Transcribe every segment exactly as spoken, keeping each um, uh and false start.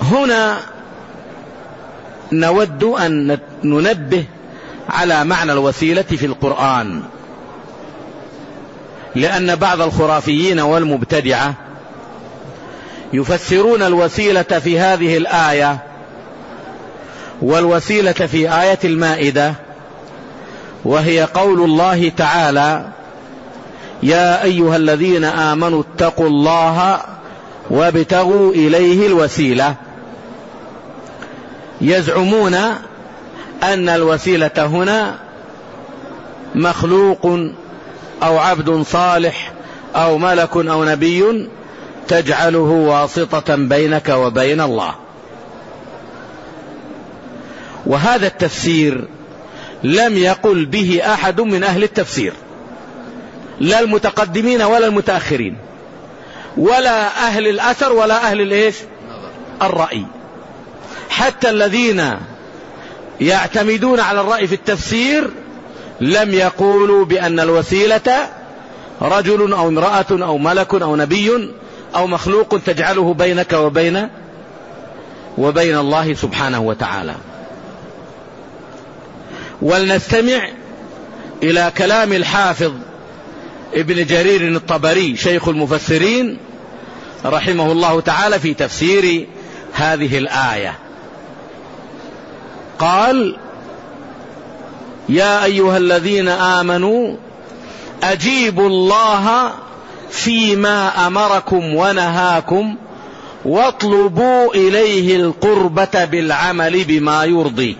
هنا نود أن ننبه على معنى الوسيلة في القرآن، لأن بعض الخرافيين والمبتدعة يفسرون الوسيلة في هذه الآية والوسيلة في آية المائدة، وهي قول الله تعالى: يا أيها الذين آمنوا اتقوا الله وابتغوا إليه الوسيلة. يزعمون أن الوسيلة هنا مخلوق أو عبد صالح أو ملك أو نبي تجعله واسطة بينك وبين الله. وهذا التفسير لم يقل به أحد من أهل التفسير، لا المتقدمين ولا المتأخرين ولا أهل الأثر ولا أهل الإيش الرأي. حتى الذين يعتمدون على الرأي في التفسير لم يقولوا بأن الوسيلة رجل أو امرأة أو ملك أو نبي أو مخلوق تجعله بينك وبين وبين الله سبحانه وتعالى. ولنستمع إلى كلام الحافظ ابن جرير الطبري شيخ المفسرين رحمه الله تعالى في تفسير هذه الآية. قال: يا أيها الذين آمنوا أجيبوا الله فيما أمركم ونهاكم واطلبوا إليه القربة بالعمل بما يرضي.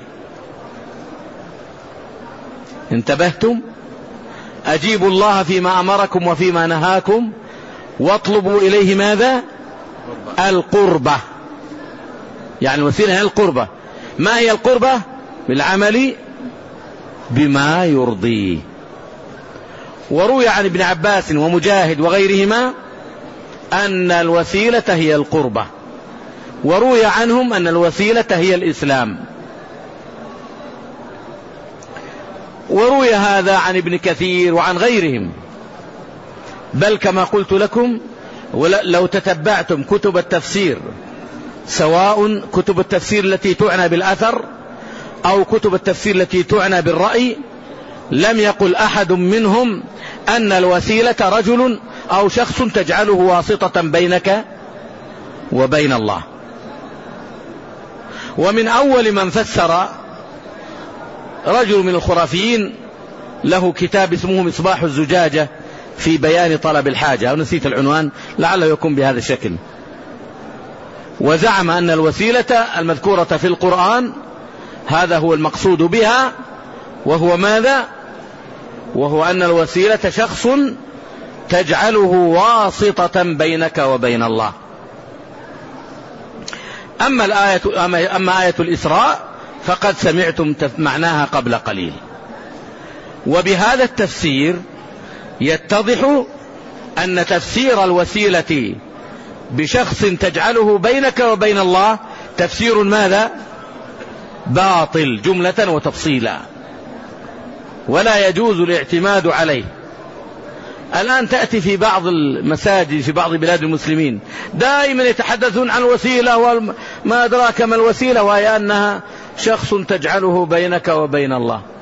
انتبهتم؟ أجيبوا الله فيما أمركم وفيما نهاكم واطلبوا إليه ماذا؟ القربة، يعني الوسيلة هي القربة. ما هي القربة؟ بالعمل بما يرضي. وروي عن ابن عباس ومجاهد وغيرهما أن الوسيلة هي القربة، وروي عنهم أن الوسيلة هي الإسلام. وروي هذا عن ابن كثير وعن غيرهم. بل كما قلت لكم، لو تتبعتم كتب التفسير، سواء كتب التفسير التي تعنى بالأثر أو كتب التفسير التي تعنى بالرأي، لم يقل أحد منهم أن الوسيلة رجل أو شخص تجعله واسطة بينك وبين الله. ومن أول من فسر رجل من الخرافيين، له كتاب اسمه مصباح الزجاجة في بيان طلب الحاجة، أو نسيت العنوان، لعله يكون بهذا الشكل. وزعم أن الوسيلة المذكورة في القرآن هذا هو المقصود بها، وهو ماذا؟ وهو أن الوسيلة شخص تجعله واسطة بينك وبين الله. أما الآية أما آية الإسراء فقد سمعتم معناها قبل قليل. وبهذا التفسير يتضح أن تفسير الوسيلة بشخص تجعله بينك وبين الله تفسير ماذا؟ باطل جملة وتفصيلا، ولا يجوز الاعتماد عليه. الآن تأتي في بعض المساجد في بعض بلاد المسلمين دائما يتحدثون عن الوسيلة وما أدراك ما الوسيلة، وهي أنها شخص تجعله بينك وبين الله.